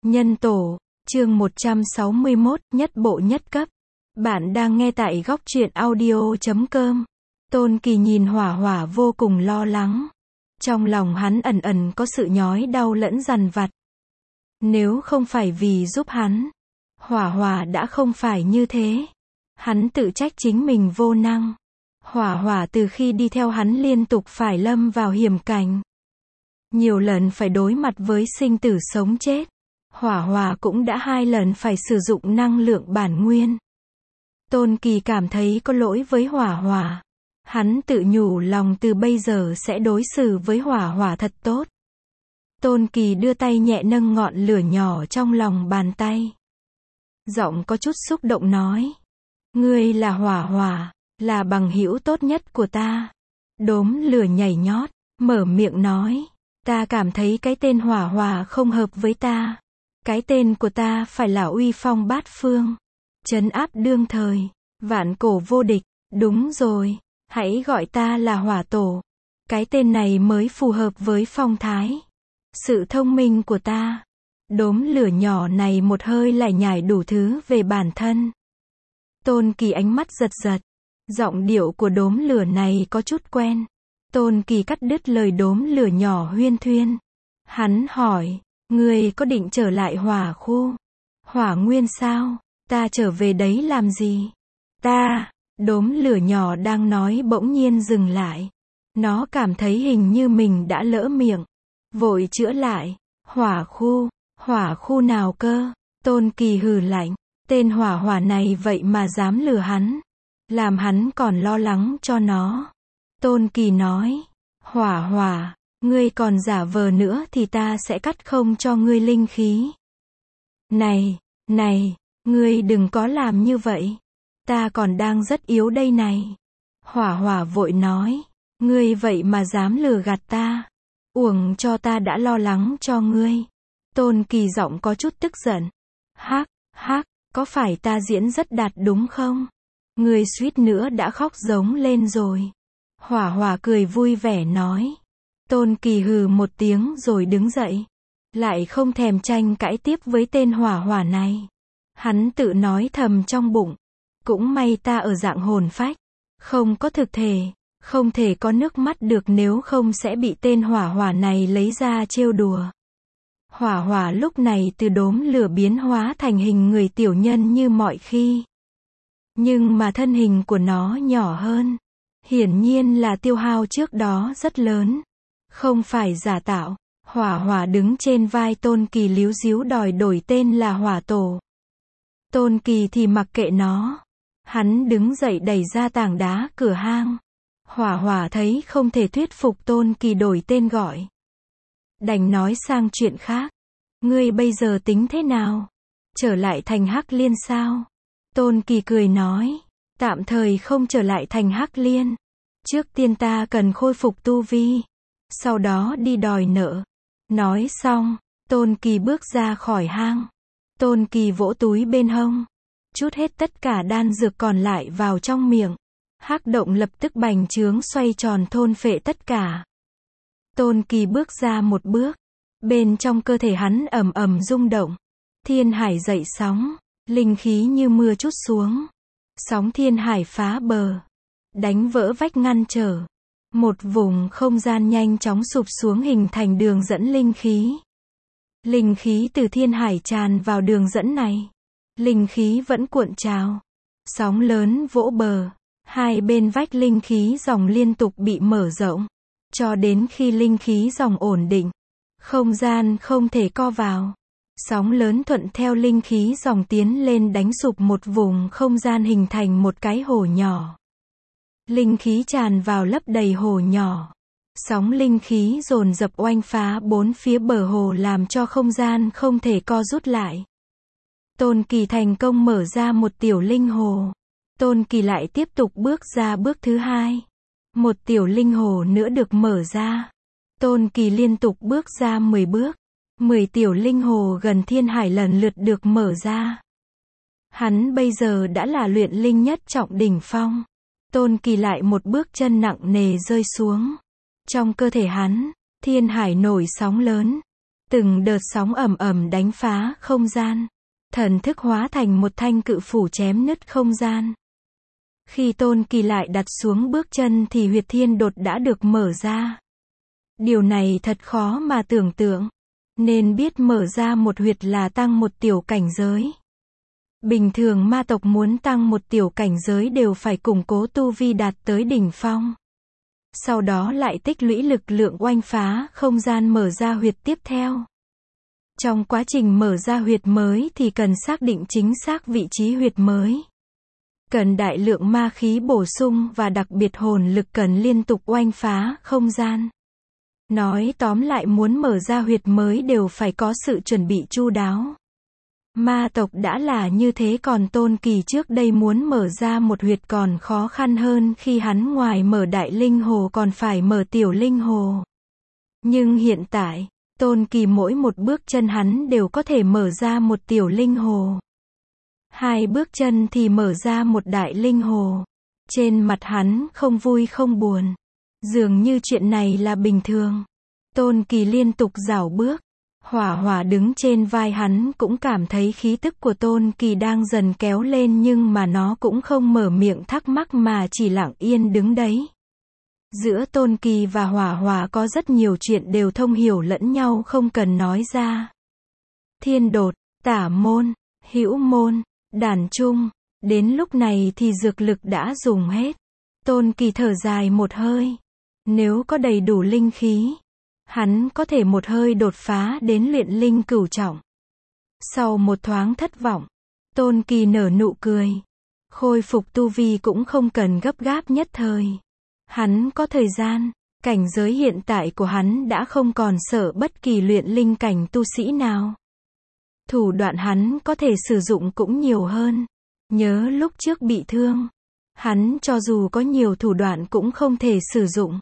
Nhân tổ, chương 161, nhất bộ nhất cấp. Bạn đang nghe tại góc truyện audio.com. Tôn Kỳ nhìn Hỏa Hỏa vô cùng lo lắng. Trong lòng hắn ẩn ẩn có sự nhói đau lẫn dằn vặt. Nếu không phải vì giúp hắn, Hỏa Hỏa đã không phải như thế. Hắn tự trách chính mình vô năng. Hỏa Hỏa từ khi đi theo hắn liên tục phải lâm vào hiểm cảnh. Nhiều lần phải đối mặt với sinh tử sống chết. Hỏa Hỏa cũng đã 2 lần phải sử dụng năng lượng bản nguyên. Tôn Kỳ cảm thấy có lỗi với Hỏa Hỏa. Hắn tự nhủ lòng từ bây giờ sẽ đối xử với Hỏa Hỏa thật tốt. Tôn Kỳ đưa tay nhẹ nâng ngọn lửa nhỏ trong lòng bàn tay. Giọng có chút xúc động nói. Ngươi là Hỏa Hỏa, là bằng hữu tốt nhất của ta. Đốm lửa nhảy nhót, mở miệng nói. Ta cảm thấy cái tên Hỏa Hỏa không hợp với ta. Cái tên của ta phải là uy phong bát phương. Trấn áp đương thời. Vạn cổ vô địch. Đúng rồi. Hãy gọi ta là Hỏa Tổ. Cái tên này mới phù hợp với phong thái. Sự thông minh của ta. Đốm lửa nhỏ này một hơi lại nhải đủ thứ về bản thân. Tôn Kỳ ánh mắt giật giật. Giọng điệu của đốm lửa này có chút quen. Tôn Kỳ cắt đứt lời đốm lửa nhỏ huyên thuyên. Hắn hỏi. Ngươi có định trở lại hỏa khu? Hỏa nguyên sao? Ta trở về đấy làm gì? Ta, đốm lửa nhỏ đang nói bỗng nhiên dừng lại. Nó cảm thấy hình như mình đã lỡ miệng. Vội chữa lại. Hỏa khu nào cơ? Tôn Kỳ hừ lạnh. Tên Hỏa Hỏa này vậy mà dám lừa hắn. Làm hắn còn lo lắng cho nó. Tôn Kỳ nói. Hỏa Hỏa. Ngươi còn giả vờ nữa thì ta sẽ cắt không cho ngươi linh khí. Này, ngươi đừng có làm như vậy. Ta còn đang rất yếu đây này. Hỏa Hỏa vội nói. Ngươi vậy mà dám lừa gạt ta. Uổng cho ta đã lo lắng cho ngươi. Tôn Kỳ giọng có chút tức giận. Hắc, có phải ta diễn rất đạt đúng không? Ngươi suýt nữa đã khóc giống lên rồi. Hỏa Hỏa cười vui vẻ nói. Tôn Kỳ hừ một tiếng rồi đứng dậy. Lại không thèm tranh cãi tiếp với tên Hỏa Hỏa này. Hắn tự nói thầm trong bụng. Cũng may ta ở dạng hồn phách. Không có thực thể. Không thể có nước mắt được nếu không sẽ bị tên Hỏa Hỏa này lấy ra trêu đùa. Hỏa Hỏa lúc này từ đốm lửa biến hóa thành hình người tiểu nhân như mọi khi. Nhưng mà thân hình của nó nhỏ hơn. Hiển nhiên là tiêu hao trước đó rất lớn. Không phải giả tạo. Hỏa Hỏa đứng trên vai Tôn Kỳ líu díu đòi đổi tên là Hỏa Tổ. Tôn Kỳ thì mặc kệ nó. Hắn đứng dậy đẩy ra tảng đá cửa hang. Hỏa Hỏa thấy không thể thuyết phục Tôn Kỳ đổi tên gọi. Đành nói sang chuyện khác. Ngươi bây giờ tính thế nào? Trở lại thành Hắc Liên sao? Tôn Kỳ cười nói. Tạm thời không trở lại thành Hắc Liên. Trước tiên ta cần khôi phục tu vi. Sau đó đi đòi nợ. Nói xong, Tôn Kỳ bước ra khỏi hang. Tôn Kỳ vỗ túi bên hông. Chút hết tất cả đan dược còn lại vào trong miệng. Hắc động lập tức bành trướng xoay tròn thôn phệ tất cả. Tôn Kỳ bước ra một bước. Bên trong cơ thể hắn ầm ầm rung động. Thiên hải dậy sóng. Linh khí như mưa trút xuống. Sóng thiên hải phá bờ. Đánh vỡ vách ngăn trở. Một vùng không gian nhanh chóng sụp xuống hình thành đường dẫn linh khí. Linh khí từ thiên hải tràn vào đường dẫn này. Linh khí vẫn cuộn trào. Sóng lớn vỗ bờ. Hai bên vách linh khí dòng liên tục bị mở rộng. Cho đến khi linh khí dòng ổn định. Không gian không thể co vào. Sóng lớn thuận theo linh khí dòng tiến lên đánh sụp một vùng không gian hình thành một cái hồ nhỏ. Linh khí tràn vào lấp đầy hồ nhỏ. Sóng linh khí dồn dập oanh phá bốn phía bờ hồ làm cho không gian không thể co rút lại. Tôn Kỳ thành công mở ra một tiểu linh hồ. Tôn Kỳ lại tiếp tục bước ra bước thứ 2. Một tiểu linh hồ nữa được mở ra. Tôn Kỳ liên tục bước ra 10 bước. 10 tiểu linh hồ gần thiên hải lần lượt được mở ra. Hắn bây giờ đã là luyện linh nhất trọng đỉnh phong. Tôn Kỳ lại một bước chân nặng nề rơi xuống. Trong cơ thể hắn, thiên hải nổi sóng lớn. Từng đợt sóng ầm ầm đánh phá không gian. Thần thức hóa thành một thanh cự phủ chém nứt không gian. Khi Tôn Kỳ lại đặt xuống bước chân thì huyệt thiên đột đã được mở ra. Điều này thật khó mà tưởng tượng. Nên biết mở ra một huyệt là tăng một tiểu cảnh giới. Bình thường ma tộc muốn tăng một tiểu cảnh giới đều phải củng cố tu vi đạt tới đỉnh phong. Sau đó lại tích lũy lực lượng oanh phá không gian mở ra huyệt tiếp theo. Trong quá trình mở ra huyệt mới thì cần xác định chính xác vị trí huyệt mới. Cần đại lượng ma khí bổ sung và đặc biệt hồn lực cần liên tục oanh phá không gian. Nói tóm lại muốn mở ra huyệt mới đều phải có sự chuẩn bị chu đáo. Ma tộc đã là như thế còn Tôn Kỳ trước đây muốn mở ra một huyệt còn khó khăn hơn khi hắn ngoài mở đại linh hồ còn phải mở tiểu linh hồ. Nhưng hiện tại, Tôn Kỳ mỗi một bước chân hắn đều có thể mở ra một tiểu linh hồ. 2 bước chân thì mở ra một đại linh hồ. Trên mặt hắn không vui không buồn. Dường như chuyện này là bình thường. Tôn Kỳ liên tục rảo bước. Hỏa Hỏa đứng trên vai hắn cũng cảm thấy khí tức của Tôn Kỳ đang dần kéo lên nhưng mà nó cũng không mở miệng thắc mắc mà chỉ lặng yên đứng đấy. Giữa Tôn Kỳ và Hỏa Hỏa có rất nhiều chuyện đều thông hiểu lẫn nhau không cần nói ra. Thiên đột, tả môn, hữu môn, đàn trung. Đến lúc này thì dược lực đã dùng hết. Tôn Kỳ thở dài một hơi. Nếu có đầy đủ linh khí, hắn có thể một hơi đột phá đến luyện linh cửu trọng. Sau một thoáng thất vọng, Tôn Kỳ nở nụ cười. Khôi phục tu vi cũng không cần gấp gáp nhất thời. Hắn có thời gian, cảnh giới hiện tại của hắn đã không còn sợ bất kỳ luyện linh cảnh tu sĩ nào. Thủ đoạn hắn có thể sử dụng cũng nhiều hơn. Nhớ lúc trước bị thương, hắn cho dù có nhiều thủ đoạn cũng không thể sử dụng.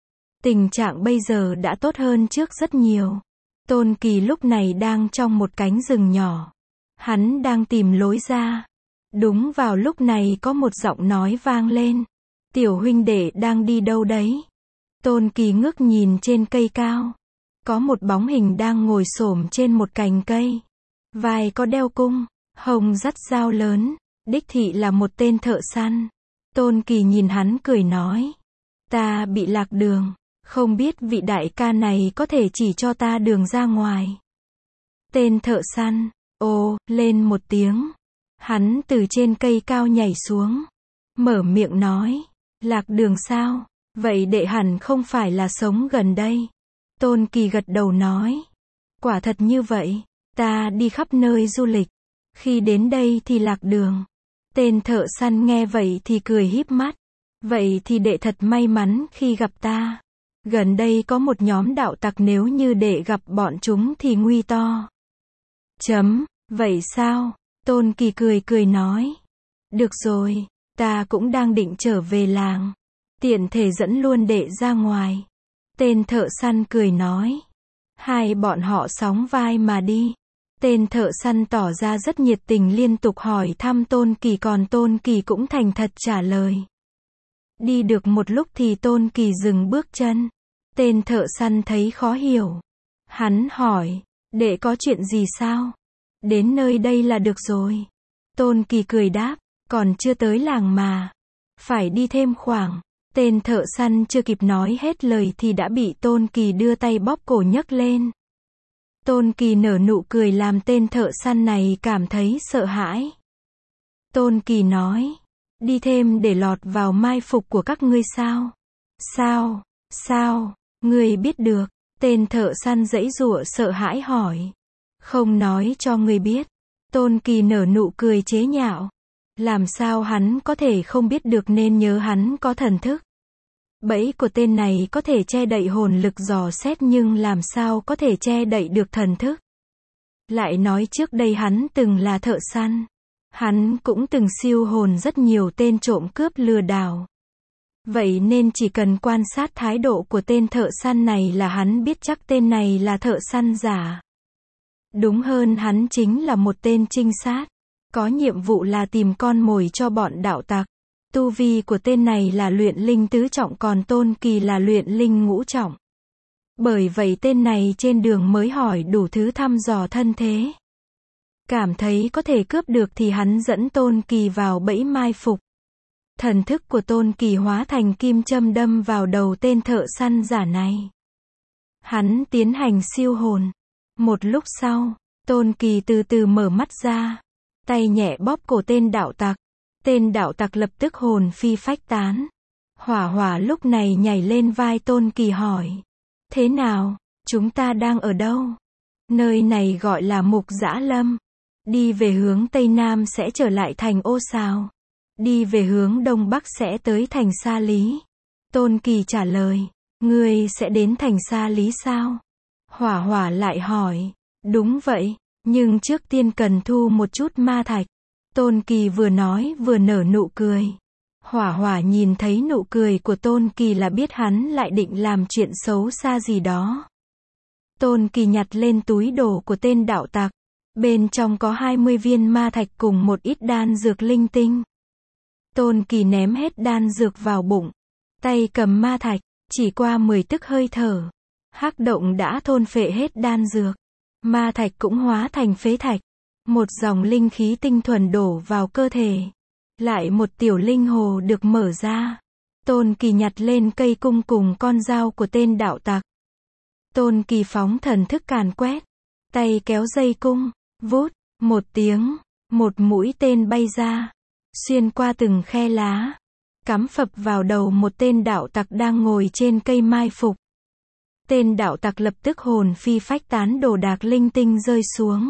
Tình trạng bây giờ đã tốt hơn trước rất nhiều. Tôn Kỳ lúc này đang trong một cánh rừng nhỏ. Hắn đang tìm lối ra. Đúng vào lúc này có một giọng nói vang lên. Tiểu huynh đệ đang đi đâu đấy? Tôn Kỳ ngước nhìn trên cây cao. Có một bóng hình đang ngồi xổm trên một cành cây. Vai có đeo cung, hông dắt dao lớn. Đích thị là một tên thợ săn. Tôn Kỳ nhìn hắn cười nói. Ta bị lạc đường. Không biết vị đại ca này có thể chỉ cho ta đường ra ngoài. Tên thợ săn, ồ, lên một tiếng. Hắn từ trên cây cao nhảy xuống. Mở miệng nói. Lạc đường sao? Vậy đệ hẳn không phải là sống gần đây. Tôn Kỳ gật đầu nói. Quả thật như vậy. Ta đi khắp nơi du lịch. Khi đến đây thì lạc đường. Tên thợ săn nghe vậy thì cười híp mắt. Vậy thì đệ thật may mắn khi gặp ta. Gần đây có một nhóm đạo tặc nếu như đệ gặp bọn chúng thì nguy to. Vậy sao? Tôn Kỳ cười nói. Được rồi, ta cũng đang định trở về làng. Tiện thể dẫn luôn đệ ra ngoài. Tên thợ săn cười nói. Hai bọn họ sóng vai mà đi. Tên thợ săn tỏ ra rất nhiệt tình liên tục hỏi thăm Tôn Kỳ còn Tôn Kỳ cũng thành thật trả lời. Đi được một lúc thì Tôn Kỳ dừng bước chân. Tên thợ săn thấy khó hiểu. Hắn hỏi, đệ có chuyện gì sao? Đến nơi đây là được rồi. Tôn Kỳ cười đáp, còn chưa tới làng mà. Phải đi thêm khoảng. Tên thợ săn chưa kịp nói hết lời thì đã bị Tôn Kỳ đưa tay bóp cổ nhấc lên. Tôn Kỳ nở nụ cười làm tên thợ săn này cảm thấy sợ hãi. Tôn Kỳ nói, đi thêm để lọt vào mai phục của các ngươi sao? Sao? Ngươi biết được? Tên thợ săn giãy giụa sợ hãi hỏi. Không nói cho ngươi biết. Tôn Kỳ nở nụ cười chế nhạo. Làm sao hắn có thể không biết được nên nhớ hắn có thần thức. Bẫy của tên này có thể che đậy hồn lực dò xét nhưng làm sao có thể che đậy được thần thức. Lại nói trước đây hắn từng là thợ săn. Hắn cũng từng siêu hồn rất nhiều tên trộm cướp lừa đảo. Vậy nên chỉ cần quan sát thái độ của tên thợ săn này là hắn biết chắc tên này là thợ săn giả. Đúng hơn hắn chính là một tên trinh sát. Có nhiệm vụ là tìm con mồi cho bọn đạo tặc. Tu vi của tên này là luyện linh tứ trọng còn Tôn Kỳ là luyện linh ngũ trọng. Bởi vậy tên này trên đường mới hỏi đủ thứ thăm dò thân thế. Cảm thấy có thể cướp được thì hắn dẫn Tôn Kỳ vào bẫy mai phục. Thần thức của Tôn Kỳ hóa thành kim châm đâm vào đầu tên thợ săn giả này. Hắn tiến hành siêu hồn. Một lúc sau, Tôn Kỳ từ từ mở mắt ra. Tay nhẹ bóp cổ tên đạo tặc. Tên đạo tặc lập tức hồn phi phách tán. Hỏa Hỏa lúc này nhảy lên vai Tôn Kỳ hỏi. Thế nào, chúng ta đang ở đâu? Nơi này gọi là Mục Dã Lâm. Đi về hướng Tây Nam sẽ trở lại thành Ô Sào. Đi về hướng Đông Bắc sẽ tới thành Sa Lý. Tôn Kỳ trả lời. Ngươi sẽ đến thành Sa Lý sao? Hỏa Hỏa lại hỏi. Đúng vậy, nhưng trước tiên cần thu một chút ma thạch. Tôn Kỳ vừa nói vừa nở nụ cười. Hỏa Hỏa nhìn thấy nụ cười của Tôn Kỳ là biết hắn lại định làm chuyện xấu xa gì đó. Tôn Kỳ nhặt lên túi đồ của tên đạo tặc. Bên trong có 20 viên ma thạch cùng một ít đan dược linh tinh. Tôn Kỳ ném hết đan dược vào bụng. Tay cầm ma thạch, chỉ qua 10 tức hơi thở. Hắc động đã thôn phệ hết đan dược. Ma thạch cũng hóa thành phế thạch. Một dòng linh khí tinh thuần đổ vào cơ thể. Lại một tiểu linh hồ được mở ra. Tôn Kỳ nhặt lên cây cung cùng con dao của tên đạo tặc. Tôn Kỳ phóng thần thức càn quét. Tay kéo dây cung. Vút, một tiếng, một mũi tên bay ra. Xuyên qua từng khe lá. Cắm phập vào đầu một tên đạo tặc đang ngồi trên cây mai phục. Tên đạo tặc lập tức hồn phi phách tán, đồ đạc linh tinh rơi xuống.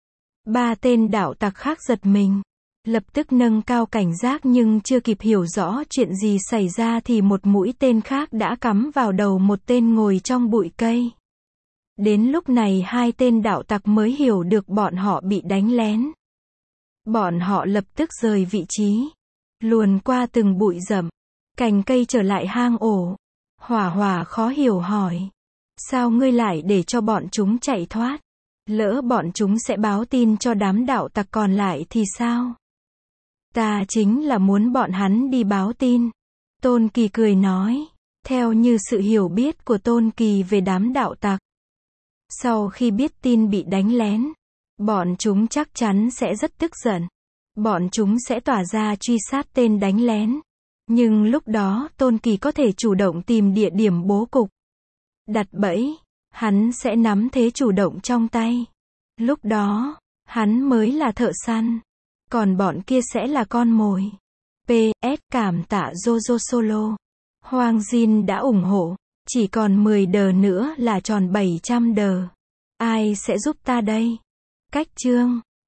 Ba tên đạo tặc khác giật mình. Lập tức nâng cao cảnh giác nhưng chưa kịp hiểu rõ chuyện gì xảy ra thì một mũi tên khác đã cắm vào đầu một tên ngồi trong bụi cây. Đến lúc này hai tên đạo tặc mới hiểu được bọn họ bị đánh lén. Bọn họ lập tức rời vị trí. Luồn qua từng bụi rậm. Cành cây trở lại hang ổ. Hỏa Hỏa khó hiểu hỏi. Sao ngươi lại để cho bọn chúng chạy thoát? Lỡ bọn chúng sẽ báo tin cho đám đạo tặc còn lại thì sao? Ta chính là muốn bọn hắn đi báo tin. Tôn Kỳ cười nói. Theo như sự hiểu biết của Tôn Kỳ về đám đạo tặc. Sau khi biết tin bị đánh lén, bọn chúng chắc chắn sẽ rất tức giận. Bọn chúng sẽ tỏa ra truy sát tên đánh lén. Nhưng lúc đó Tôn Kỳ có thể chủ động tìm địa điểm bố cục. Đặt bẫy, hắn sẽ nắm thế chủ động trong tay. Lúc đó, hắn mới là thợ săn. Còn bọn kia sẽ là con mồi. PS cảm tạ Jojo Solo. Hoàng Jin đã ủng hộ. Chỉ còn 10 đờ nữa là tròn 700 đờ. Ai sẽ giúp ta đây? Cách chương